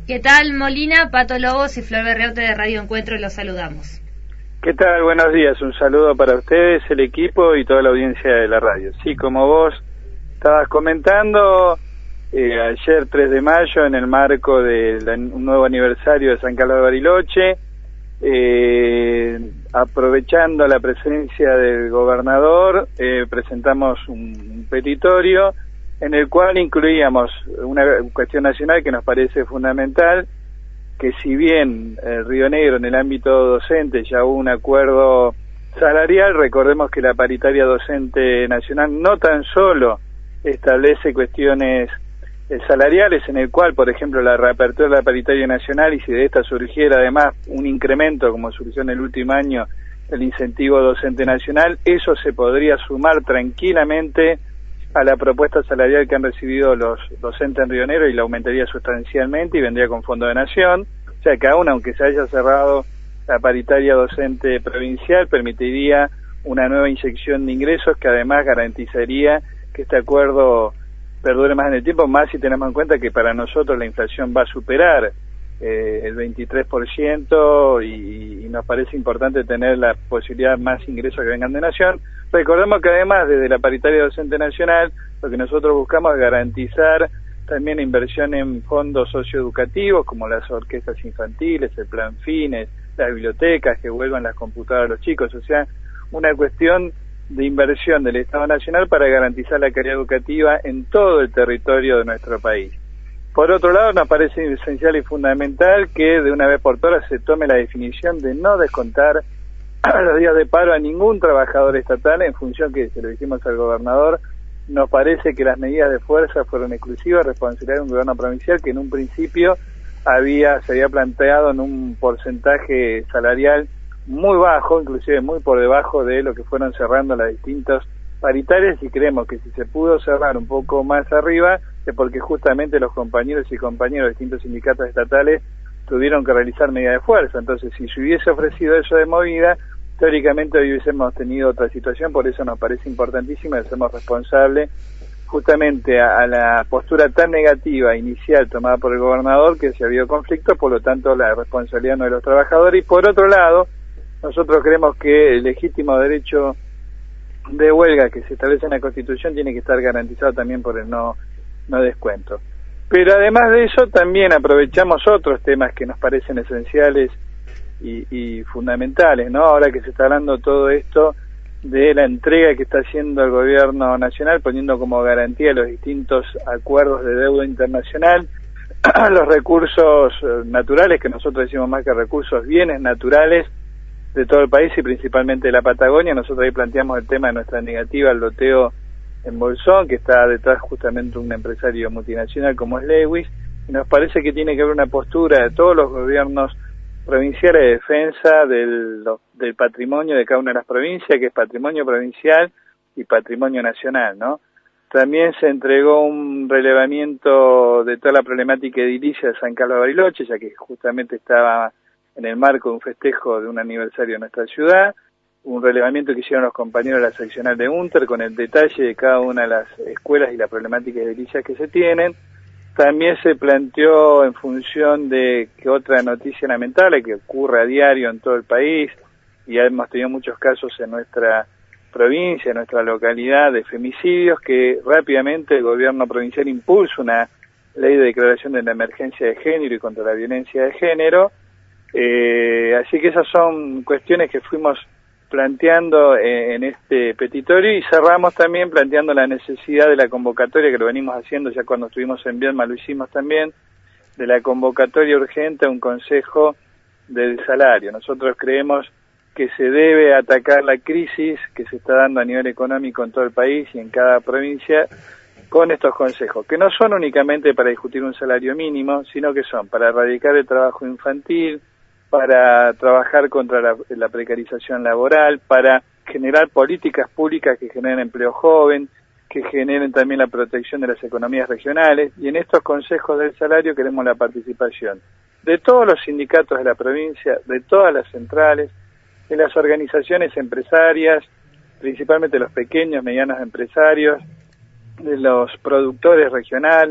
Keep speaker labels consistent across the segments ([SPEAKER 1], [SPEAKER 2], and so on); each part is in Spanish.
[SPEAKER 1] ¿Qué tal, Molina? Pato Lobos y Flor Berreute de Radio Encuentro, los saludamos.
[SPEAKER 2] ¿Qué tal? Buenos días, un saludo para ustedes, el equipo y toda la audiencia de la radio. Sí, como vos estabas comentando, ayer 3 de mayo, en el marco de un nuevo aniversario de San Carlos de Bariloche, aprovechando la presencia del gobernador, presentamos un petitorio en el cual incluíamos una cuestión nacional que nos parece fundamental, que si bien Río Negro en el ámbito docente ya hubo un acuerdo salarial, recordemos que la paritaria docente nacional no tan solo establece cuestiones salariales, en el cual, por ejemplo, la reapertura de la paritaria nacional, y si de esta surgiera además un incremento, como surgió en el último año, del incentivo docente nacional, eso se podría sumar tranquilamente a la propuesta salarial que han recibido los docentes en Río Negro y la aumentaría sustancialmente y vendría con Fondo de Nación. O sea que aún aunque se haya cerrado la paritaria docente provincial, permitiría una nueva inyección de ingresos que además garantizaría que este acuerdo perdure más en el tiempo, más si tenemos en cuenta que para nosotros la inflación va a superar el 23% y nos parece importante tener la posibilidad de más ingresos que vengan de Nación. Recordemos que además desde la paritaria docente nacional lo que nosotros buscamos es garantizar también inversión en fondos socioeducativos como las orquestas infantiles, el plan Fines, las bibliotecas, que vuelvan las computadoras a los chicos, o sea, una cuestión de inversión del Estado Nacional para garantizar la calidad educativa en todo el territorio de nuestro país. Por otro lado, nos parece esencial y fundamental que de una vez por todas se tome la definición de no descontar los días de paro a ningún trabajador estatal, en función que, se lo dijimos al gobernador, nos parece que las medidas de fuerza fueron exclusivas responsabilidad de un gobierno provincial que en un principio se había planteado en un porcentaje salarial muy bajo, inclusive muy por debajo de lo que fueron cerrando las distintas paritarias, y creemos que si se pudo cerrar un poco más arriba es porque justamente los compañeros y compañeras de distintos sindicatos estatales tuvieron que realizar medidas de fuerza. Entonces, si se hubiese ofrecido eso de movida, teóricamente hoy hubiésemos tenido otra situación. Por eso nos parece importantísimo y hacemos responsable justamente a la postura tan negativa inicial tomada por el gobernador, que se ha habido conflicto, por lo tanto la responsabilidad no es de los trabajadores. Y por otro lado, nosotros creemos que el legítimo derecho de huelga que se establece en la Constitución tiene que estar garantizado también por el no descuento. Pero además de eso también aprovechamos otros temas que nos parecen esenciales y fundamentales, ¿no? Ahora que se está hablando todo esto de la entrega que está haciendo el gobierno nacional, poniendo como garantía los distintos acuerdos de deuda internacional, los recursos naturales, que nosotros decimos más que recursos, bienes naturales de todo el país y principalmente de la Patagonia. Nosotros ahí planteamos el tema de nuestra negativa al loteo en Bolsón, que está detrás justamente un empresario multinacional como es Lewis, y nos parece que tiene que haber una postura de todos los gobiernos provinciales de defensa del patrimonio de cada una de las provincias, que es patrimonio provincial y patrimonio nacional, ¿no? También se entregó un relevamiento de toda la problemática edilicia de San Carlos de Bariloche, ya que justamente estaba en el marco de un festejo de un aniversario de nuestra ciudad, un relevamiento que hicieron los compañeros de la seccional de UNTER con el detalle de cada una de las escuelas y la problemática edilicias que se tienen. También se planteó en función de que otra noticia lamentable que ocurre a diario en todo el país, y hemos tenido muchos casos en nuestra provincia, en nuestra localidad, de femicidios, que rápidamente el gobierno provincial impulsa una ley de declaración de la emergencia de género y contra la violencia de género. Así que esas son cuestiones que fuimos planteando en este petitorio, y cerramos también planteando la necesidad de la convocatoria, que lo venimos haciendo ya cuando estuvimos en Viedma, lo hicimos también, de la convocatoria urgente a un consejo del salario. Nosotros creemos que se debe atacar la crisis que se está dando a nivel económico en todo el país y en cada provincia con estos consejos, que no son únicamente para discutir un salario mínimo, sino que son para erradicar el trabajo infantil, para trabajar contra la precarización laboral, para generar políticas públicas que generen empleo joven, que generen también la protección de las economías regionales, y en estos consejos del salario queremos la participación de todos los sindicatos de la provincia, de todas las centrales, de las organizaciones empresarias, principalmente los pequeños, medianos empresarios, de los productores regionales,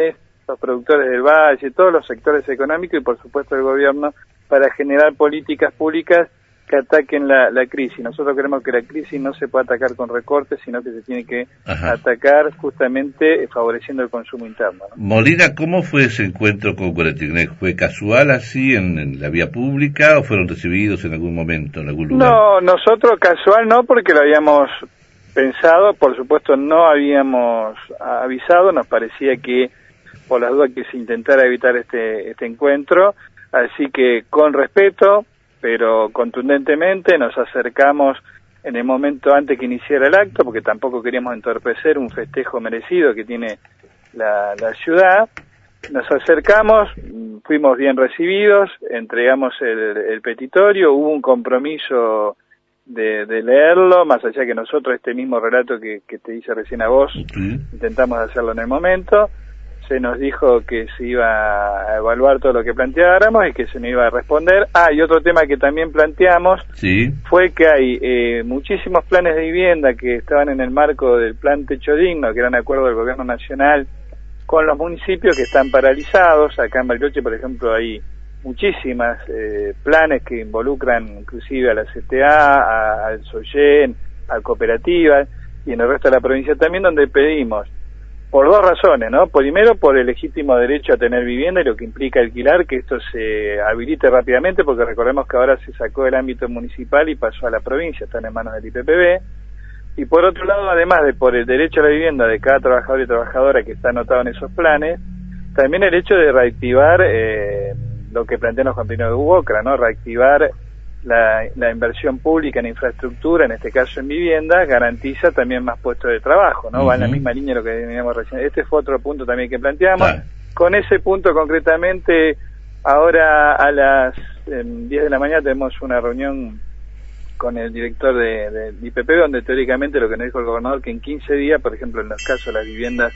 [SPEAKER 2] los productores del valle, todos los sectores económicos y por supuesto el gobierno para generar políticas públicas que ataquen la crisis. Nosotros creemos que la crisis no se puede atacar con recortes, sino que se tiene que atacar justamente favoreciendo el consumo interno, ¿no?
[SPEAKER 3] Molina, ¿cómo fue ese encuentro con Guaratinguetá? ¿Fue casual así en la vía pública o fueron recibidos en algún momento, en algún lugar?
[SPEAKER 2] No, nosotros casual no, porque lo habíamos pensado, por supuesto no habíamos avisado, nos parecía que por las dudas que se intentara evitar este encuentro, así que con respeto, pero contundentemente nos acercamos en el momento antes que iniciara el acto, porque tampoco queríamos entorpecer un festejo merecido que tiene la ciudad. Nos acercamos, fuimos bien recibidos, entregamos el petitorio, hubo un compromiso de leerlo, más allá que nosotros este mismo relato que te hice recién a vos, intentamos hacerlo en el momento. Se nos dijo que se iba a evaluar todo lo que planteáramos y que se nos iba a responder. Y otro tema que también planteamos fue que hay muchísimos planes de vivienda que estaban en el marco del Plan Techo Digno, que era un acuerdo del Gobierno Nacional con los municipios que están paralizados. Acá en Bariloche, por ejemplo, hay muchísimas planes que involucran inclusive a la CTA, al SOYEN, a cooperativas y en el resto de la provincia también, donde pedimos por dos razones, ¿no? Primero, por el legítimo derecho a tener vivienda y lo que implica alquilar, que esto se habilite rápidamente, porque recordemos que ahora se sacó del ámbito municipal y pasó a la provincia, están en manos del IPPB. Y por otro lado, además de por el derecho a la vivienda de cada trabajador y trabajadora que está anotado en esos planes, también el hecho de reactivar lo que plantean los compañeros de UOCRA, ¿no? Reactivar la inversión pública en infraestructura, en este caso en vivienda, garantiza también más puestos de trabajo, ¿no? Va en la misma línea de lo que teníamos recién. Este fue otro punto también que planteamos. Con ese punto concretamente, ahora a las 10 de la mañana tenemos una reunión con el director del IPP, donde teóricamente lo que nos dijo el gobernador, que en 15 días, por ejemplo, en los casos de las viviendas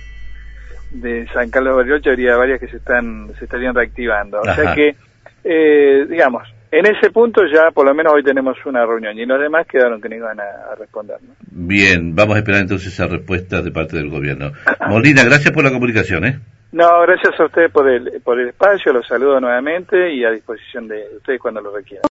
[SPEAKER 2] de San Carlos de Bariloche, habría varias que se estarían reactivando. O sea que, digamos, en ese punto ya por lo menos hoy tenemos una reunión y los demás quedaron que no iban a responder, ¿no?
[SPEAKER 3] Bien, vamos a esperar entonces esa respuesta de parte del gobierno. Molina, gracias por la comunicación, ¿eh?
[SPEAKER 2] No, gracias a ustedes por el espacio, los saludo nuevamente y a disposición de ustedes cuando lo requieran.